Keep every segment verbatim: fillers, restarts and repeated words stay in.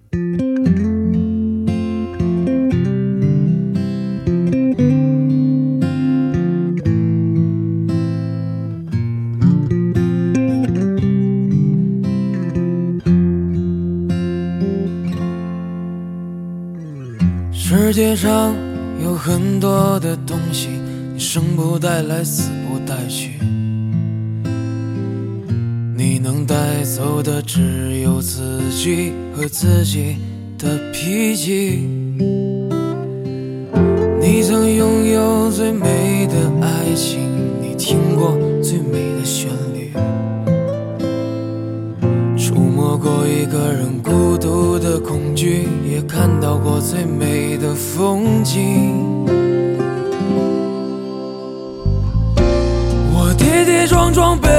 世界上有很多的东西，你生不带来，死不带去，你能带走的只有自己和自己的脾气。你曾拥有最美的爱情，你听过最美的旋律，触摸过一个人孤独的恐惧，也看到过最美的风景。我跌跌撞撞奔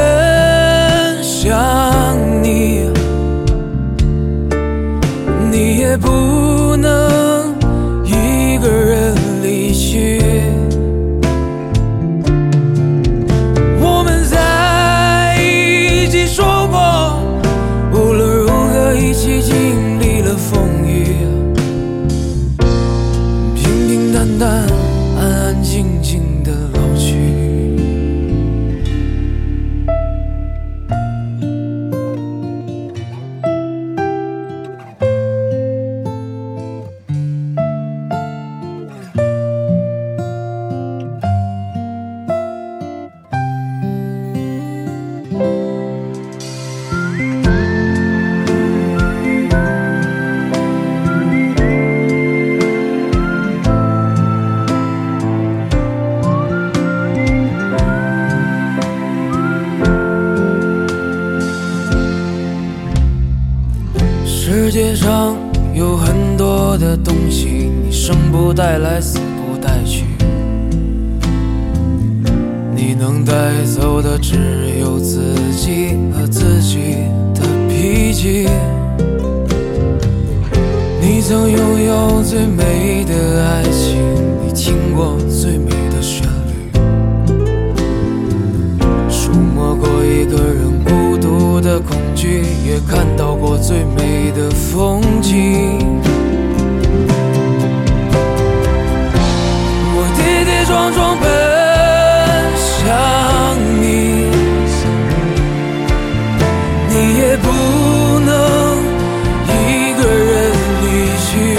向你，你也不能一个人离去。我们在一起说过，无论如何一起经历了风雨，平平淡淡，安安静静的老去。世界上有很多的东西，你生不带来，死不带去，你能带走的只有自己和自己的脾气。你曾拥有最美的爱情，你听过最美的旋律，触摸过一个人孤独的恐惧，也看到过最美的风景。我跌跌撞撞奔向你，你也不能一个人离去。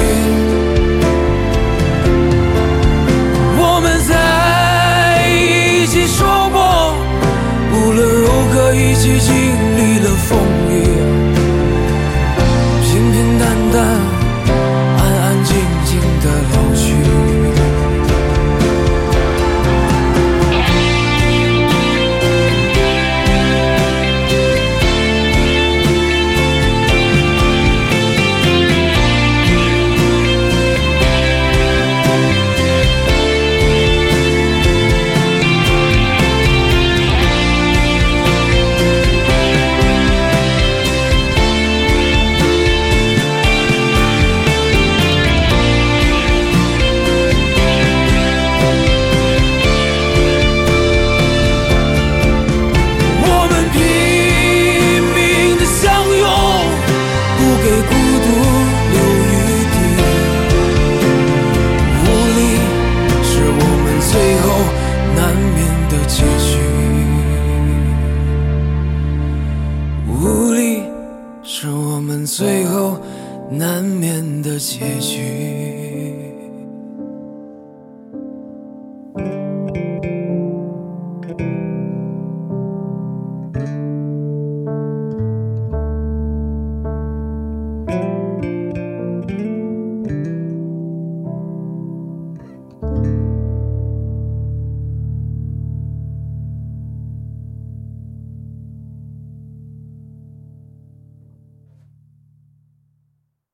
我们在一起说过，无论如何一起经历了风雨，平平淡淡，安安静静的老去。是我们最后难免的结局。